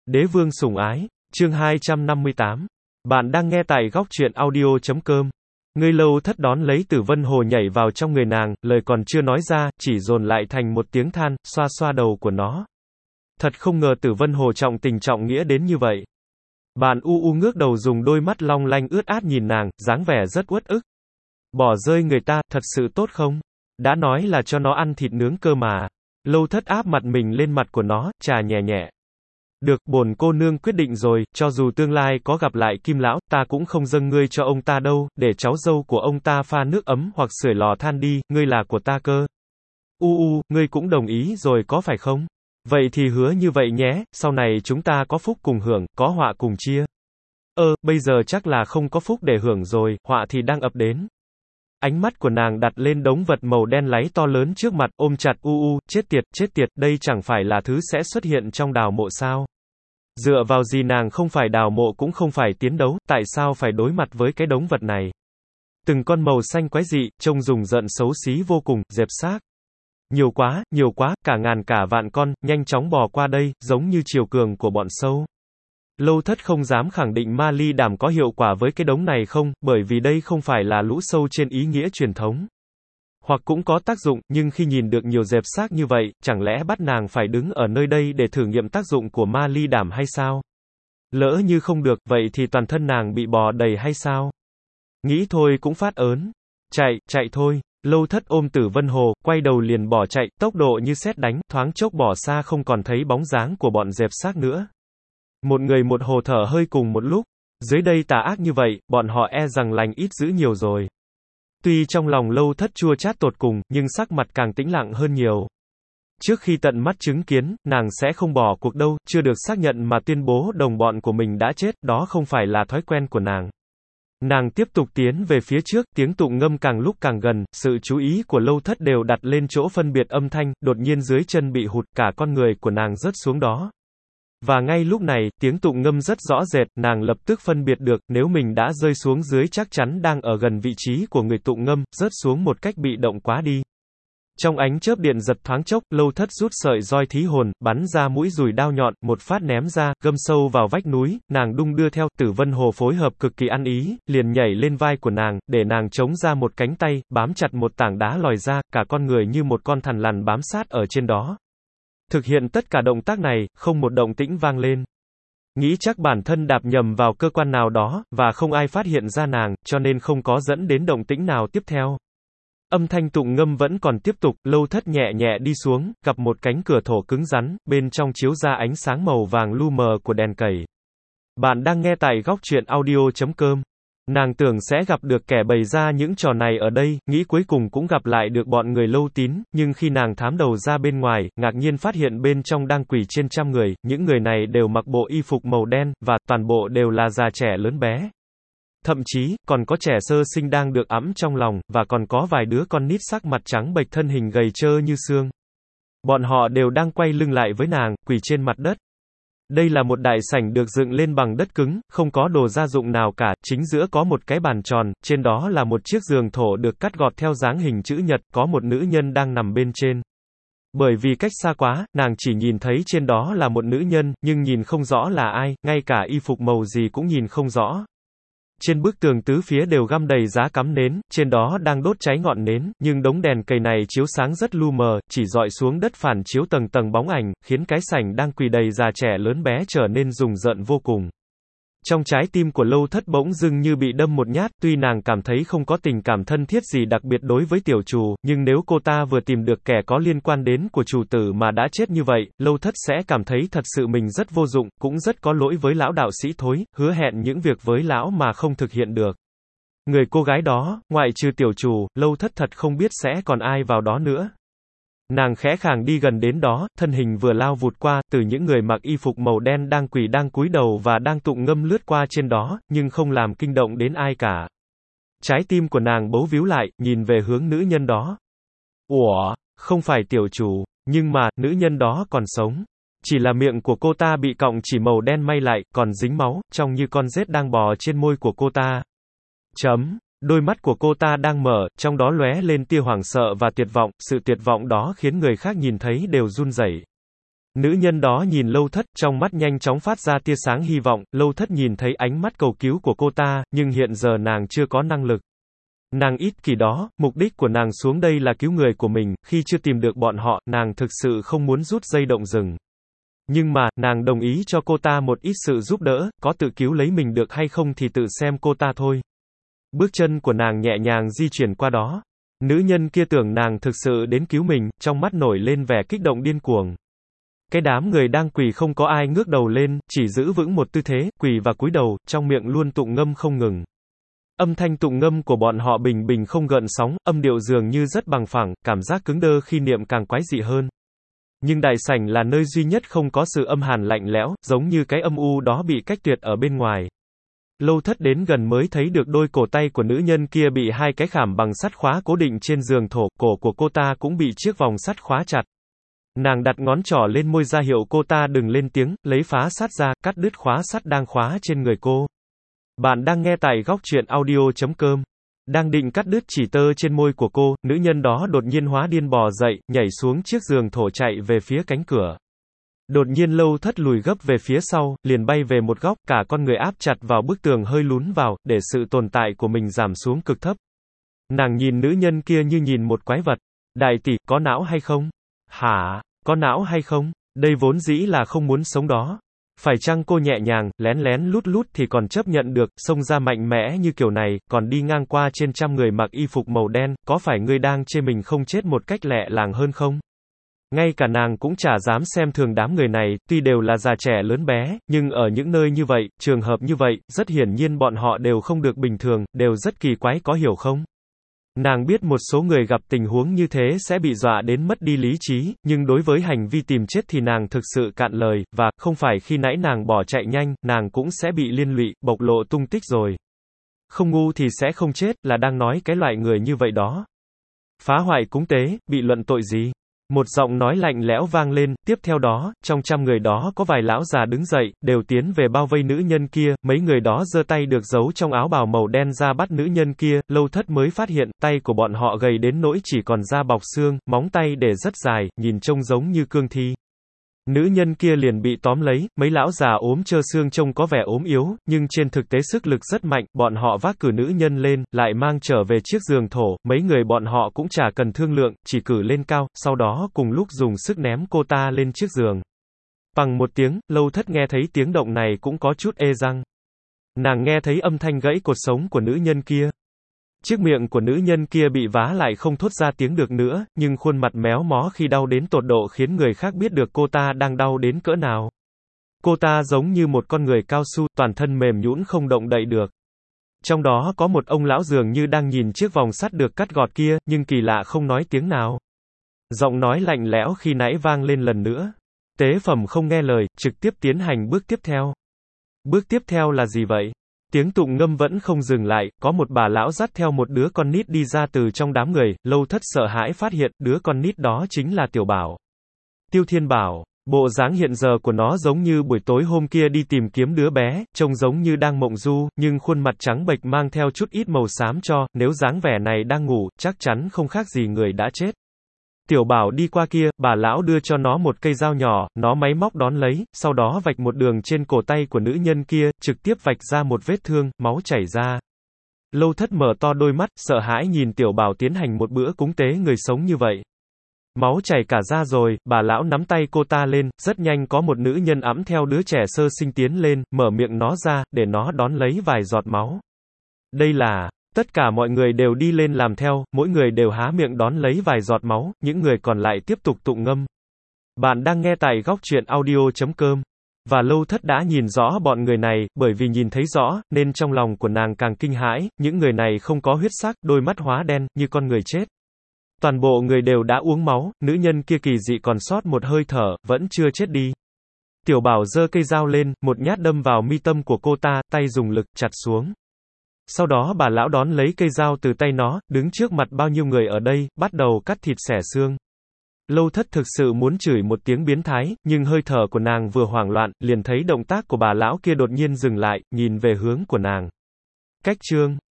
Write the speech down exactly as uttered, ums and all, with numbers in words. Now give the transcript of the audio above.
Đế vương sủng ái, chương hai trăm năm mươi tám. Bạn đang nghe tại góc truyện audio chấm com. Ngươi Lâu Thất đón lấy Tử Vân Hồ nhảy vào trong người nàng, lời còn chưa nói ra, chỉ dồn lại thành một tiếng than, xoa xoa đầu của nó. Thật không ngờ Tử Vân Hồ trọng tình trọng nghĩa đến như vậy. Bạn u u ngước đầu dùng đôi mắt long lanh ướt át nhìn nàng, dáng vẻ rất uất ức. Bỏ rơi người ta, thật sự tốt không? Đã nói là cho nó ăn thịt nướng cơ mà. Lâu Thất áp mặt mình lên mặt của nó, trà nhẹ nhẹ. Được, bổn cô nương quyết định rồi, cho dù tương lai có gặp lại Kim lão, ta cũng không dâng ngươi cho ông ta đâu, để cháu dâu của ông ta pha nước ấm hoặc sưởi lò than đi, ngươi là của ta cơ. U u, ngươi cũng đồng ý rồi có phải không? Vậy thì hứa như vậy nhé, sau này chúng ta có phúc cùng hưởng, có họa cùng chia. Ơ, bây giờ chắc là không có phúc để hưởng rồi, họa thì đang ập đến. Ánh mắt của nàng đặt lên đống vật màu đen láy to lớn trước mặt, ôm chặt u u, chết tiệt, chết tiệt, đây chẳng phải là thứ sẽ xuất hiện trong đào mộ sao? Dựa vào gì nàng không phải đào mộ cũng không phải tiến đấu, tại sao phải đối mặt với cái đống vật này? Từng con màu xanh quái dị, trông rùng rợn xấu xí vô cùng, dẹp xác. Nhiều quá, nhiều quá, cả ngàn cả vạn con, nhanh chóng bò qua đây, giống như triều cường của bọn sâu. Lâu Thất không dám khẳng định ma ly đảm có hiệu quả với cái đống này không, bởi vì đây không phải là lũ sâu trên ý nghĩa truyền thống. Hoặc cũng có tác dụng, nhưng khi nhìn được nhiều dẹp xác như vậy, chẳng lẽ bắt nàng phải đứng ở nơi đây để thử nghiệm tác dụng của ma ly đảm hay sao? Lỡ như không được, vậy thì toàn thân nàng bị bò đầy hay sao? Nghĩ thôi cũng phát ớn. Chạy, chạy thôi. Lâu Thất ôm Tử Vân Hồ, quay đầu liền bỏ chạy, tốc độ như sét đánh, thoáng chốc bỏ xa không còn thấy bóng dáng của bọn dẹp xác nữa. Một người một hồ thở hơi cùng một lúc. Dưới đây tà ác như vậy, bọn họ e rằng lành ít dữ nhiều rồi. Tuy trong lòng Lâu Thất chua chát tột cùng, nhưng sắc mặt càng tĩnh lặng hơn nhiều. Trước khi tận mắt chứng kiến, nàng sẽ không bỏ cuộc đâu, chưa được xác nhận mà tuyên bố đồng bọn của mình đã chết, đó không phải là thói quen của nàng. Nàng tiếp tục tiến về phía trước, tiếng tụng ngâm càng lúc càng gần, sự chú ý của Lâu Thất đều đặt lên chỗ phân biệt âm thanh, đột nhiên dưới chân bị hụt, cả con người của nàng rớt xuống đó. Và ngay lúc này, tiếng tụng ngâm rất rõ rệt, nàng lập tức phân biệt được, nếu mình đã rơi xuống dưới chắc chắn đang ở gần vị trí của người tụng ngâm, rớt xuống một cách bị động quá đi. Trong ánh chớp điện giật thoáng chốc, Lâu Thất rút sợi roi thí hồn, bắn ra mũi dùi đao nhọn, một phát ném ra, găm sâu vào vách núi, nàng đung đưa theo, Tử Vân Hồ phối hợp cực kỳ ăn ý, liền nhảy lên vai của nàng, để nàng chống ra một cánh tay, bám chặt một tảng đá lòi ra, cả con người như một con thằn lằn bám sát ở trên đó. Thực hiện tất cả động tác này, không một động tĩnh vang lên. Nghĩ chắc bản thân đạp nhầm vào cơ quan nào đó, và không ai phát hiện ra nàng, cho nên không có dẫn đến động tĩnh nào tiếp theo. Âm thanh tụng ngâm vẫn còn tiếp tục, Lâu Thất nhẹ nhẹ đi xuống, gặp một cánh cửa thổ cứng rắn, bên trong chiếu ra ánh sáng màu vàng lu mờ của đèn cầy. Bạn đang nghe tại góc truyện audio chấm com. Nàng tưởng sẽ gặp được kẻ bày ra những trò này ở đây, nghĩ cuối cùng cũng gặp lại được bọn người Lâu Tín, nhưng khi nàng thám đầu ra bên ngoài, ngạc nhiên phát hiện bên trong đang quỳ trên trăm người, những người này đều mặc bộ y phục màu đen, và toàn bộ đều là già trẻ lớn bé. Thậm chí, còn có trẻ sơ sinh đang được ẵm trong lòng, và còn có vài đứa con nít sắc mặt trắng bệch thân hình gầy trơ như xương. Bọn họ đều đang quay lưng lại với nàng, quỳ trên mặt đất. Đây là một đại sảnh được dựng lên bằng đất cứng, không có đồ gia dụng nào cả, chính giữa có một cái bàn tròn, trên đó là một chiếc giường thổ được cắt gọt theo dáng hình chữ nhật, có một nữ nhân đang nằm bên trên. Bởi vì cách xa quá, nàng chỉ nhìn thấy trên đó là một nữ nhân, nhưng nhìn không rõ là ai, ngay cả y phục màu gì cũng nhìn không rõ. Trên bức tường tứ phía đều găm đầy giá cắm nến, trên đó đang đốt cháy ngọn nến, nhưng đống đèn cầy này chiếu sáng rất lu mờ, chỉ dọi xuống đất phản chiếu tầng tầng bóng ảnh, khiến cái sảnh đang quỳ đầy già trẻ lớn bé trở nên rùng rợn vô cùng. Trong trái tim của Lâu Thất bỗng dưng như bị đâm một nhát, tuy nàng cảm thấy không có tình cảm thân thiết gì đặc biệt đối với tiểu chủ, nhưng nếu cô ta vừa tìm được kẻ có liên quan đến của chủ tử mà đã chết như vậy, Lâu Thất sẽ cảm thấy thật sự mình rất vô dụng, cũng rất có lỗi với lão đạo sĩ thối, hứa hẹn những việc với lão mà không thực hiện được. Người cô gái đó, ngoại trừ tiểu chủ, Lâu Thất thật không biết sẽ còn ai vào đó nữa. Nàng khẽ khàng đi gần đến đó, thân hình vừa lao vụt qua, từ những người mặc y phục màu đen đang quỳ đang cúi đầu và đang tụng ngâm lướt qua trên đó, nhưng không làm kinh động đến ai cả. Trái tim của nàng bấu víu lại, nhìn về hướng nữ nhân đó. Ủa, không phải tiểu chủ, nhưng mà, nữ nhân đó còn sống. Chỉ là miệng của cô ta bị cọng chỉ màu đen may lại, còn dính máu, trông như con rết đang bò trên môi của cô ta. Chấm. Đôi mắt của cô ta đang mở, trong đó lóe lên tia hoảng sợ và tuyệt vọng, sự tuyệt vọng đó khiến người khác nhìn thấy đều run rẩy. Nữ nhân đó nhìn Lâu Thất, trong mắt nhanh chóng phát ra tia sáng hy vọng, Lâu Thất nhìn thấy ánh mắt cầu cứu của cô ta, nhưng hiện giờ nàng chưa có năng lực. Nàng ích kỷ đó, mục đích của nàng xuống đây là cứu người của mình, khi chưa tìm được bọn họ, nàng thực sự không muốn rút dây động rừng. Nhưng mà, nàng đồng ý cho cô ta một ít sự giúp đỡ, có tự cứu lấy mình được hay không thì tự xem cô ta thôi. Bước chân của nàng nhẹ nhàng di chuyển qua đó. Nữ nhân kia tưởng nàng thực sự đến cứu mình, trong mắt nổi lên vẻ kích động điên cuồng. Cái đám người đang quỳ không có ai ngước đầu lên, chỉ giữ vững một tư thế, quỳ và cúi đầu, trong miệng luôn tụng ngâm không ngừng. Âm thanh tụng ngâm của bọn họ bình bình không gợn sóng, âm điệu dường như rất bằng phẳng, cảm giác cứng đơ khi niệm càng quái dị hơn. Nhưng đại sảnh là nơi duy nhất không có sự âm hàn lạnh lẽo, giống như cái âm u đó bị cách tuyệt ở bên ngoài. Lâu Thất đến gần mới thấy được đôi cổ tay của nữ nhân kia bị hai cái khảm bằng sắt khóa cố định trên giường thổ, cổ của cô ta cũng bị chiếc vòng sắt khóa chặt. Nàng đặt ngón trỏ lên môi ra hiệu cô ta đừng lên tiếng, lấy phá sắt ra, cắt đứt khóa sắt đang khóa trên người cô. Bạn đang nghe tại góc truyện audio chấm com. Đang định cắt đứt chỉ tơ trên môi của cô, nữ nhân đó đột nhiên hóa điên bò dậy, nhảy xuống chiếc giường thổ chạy về phía cánh cửa. Đột nhiên Lâu Thất lùi gấp về phía sau, liền bay về một góc, cả con người áp chặt vào bức tường hơi lún vào, để sự tồn tại của mình giảm xuống cực thấp. Nàng nhìn nữ nhân kia như nhìn một quái vật. Đại tỷ, có não hay không? Hả? Có não hay không? Đây vốn dĩ là không muốn sống đó. Phải chăng cô nhẹ nhàng, lén lén lút lút thì còn chấp nhận được, xông ra mạnh mẽ như kiểu này, còn đi ngang qua trên trăm người mặc y phục màu đen, có phải ngươi đang chê mình không chết một cách lẹ làng hơn không? Ngay cả nàng cũng chả dám xem thường đám người này, tuy đều là già trẻ lớn bé, nhưng ở những nơi như vậy, trường hợp như vậy, rất hiển nhiên bọn họ đều không được bình thường, đều rất kỳ quái, có hiểu không? Nàng biết một số người gặp tình huống như thế sẽ bị dọa đến mất đi lý trí, nhưng đối với hành vi tìm chết thì nàng thực sự cạn lời, và, không phải khi nãy nàng bỏ chạy nhanh, nàng cũng sẽ bị liên lụy, bộc lộ tung tích rồi. Không ngu thì sẽ không chết, là đang nói cái loại người như vậy đó. Phá hoại cúng tế, bị luận tội gì? Một giọng nói lạnh lẽo vang lên, tiếp theo đó, trong trăm người đó có vài lão già đứng dậy, đều tiến về bao vây nữ nhân kia, mấy người đó giơ tay được giấu trong áo bào màu đen ra bắt nữ nhân kia, Lâu Thất mới phát hiện, tay của bọn họ gầy đến nỗi chỉ còn da bọc xương, móng tay để rất dài, nhìn trông giống như cương thi. Nữ nhân kia liền bị tóm lấy, mấy lão già ốm trơ xương trông có vẻ ốm yếu, nhưng trên thực tế sức lực rất mạnh, bọn họ vác cử nữ nhân lên, lại mang trở về chiếc giường thổ, mấy người bọn họ cũng chả cần thương lượng, chỉ cử lên cao, sau đó cùng lúc dùng sức ném cô ta lên chiếc giường. Bằng một tiếng, Lâu Thất nghe thấy tiếng động này cũng có chút ê răng. Nàng nghe thấy âm thanh gãy cột sống của nữ nhân kia. Chiếc miệng của nữ nhân kia bị vá lại không thốt ra tiếng được nữa, nhưng khuôn mặt méo mó khi đau đến tột độ khiến người khác biết được cô ta đang đau đến cỡ nào. Cô ta giống như một con người cao su, toàn thân mềm nhũn không động đậy được. Trong đó có một ông lão dường như đang nhìn chiếc vòng sắt được cắt gọt kia, nhưng kỳ lạ không nói tiếng nào. Giọng nói lạnh lẽo khi nãy vang lên lần nữa. Tế phẩm không nghe lời, trực tiếp tiến hành bước tiếp theo. Bước tiếp theo là gì vậy? Tiếng tụng ngâm vẫn không dừng lại, có một bà lão dắt theo một đứa con nít đi ra từ trong đám người, Lâu Thất sợ hãi phát hiện, đứa con nít đó chính là Tiểu Bảo. Tiêu Thiên Bảo, bộ dáng hiện giờ của nó giống như buổi tối hôm kia đi tìm kiếm đứa bé, trông giống như đang mộng du, nhưng khuôn mặt trắng bệch mang theo chút ít màu xám cho, nếu dáng vẻ này đang ngủ, chắc chắn không khác gì người đã chết. Tiểu Bảo đi qua kia, bà lão đưa cho nó một cây dao nhỏ, nó máy móc đón lấy, sau đó vạch một đường trên cổ tay của nữ nhân kia, trực tiếp vạch ra một vết thương, máu chảy ra. Lâu Thất mở to đôi mắt, sợ hãi nhìn Tiểu Bảo tiến hành một bữa cúng tế người sống như vậy. Máu chảy cả ra rồi, bà lão nắm tay cô ta lên, rất nhanh có một nữ nhân ẵm theo đứa trẻ sơ sinh tiến lên, mở miệng nó ra, để nó đón lấy vài giọt máu. Đây là... Tất cả mọi người đều đi lên làm theo, mỗi người đều há miệng đón lấy vài giọt máu, những người còn lại tiếp tục tụng ngâm. Bạn đang nghe tại góc truyện audio chấm com. Và Lâu Thất đã nhìn rõ bọn người này, bởi vì nhìn thấy rõ, nên trong lòng của nàng càng kinh hãi, những người này không có huyết sắc, đôi mắt hóa đen, như con người chết. Toàn bộ người đều đã uống máu, nữ nhân kia kỳ dị còn sót một hơi thở, vẫn chưa chết đi. Tiểu Bảo giơ cây dao lên, một nhát đâm vào mi tâm của cô ta, tay dùng lực, chặt xuống. Sau đó bà lão đón lấy cây dao từ tay nó, đứng trước mặt bao nhiêu người ở đây, bắt đầu cắt thịt xẻ xương. Lâu Thất thực sự muốn chửi một tiếng biến thái, nhưng hơi thở của nàng vừa hoảng loạn, liền thấy động tác của bà lão kia đột nhiên dừng lại, nhìn về hướng của nàng. Cách chương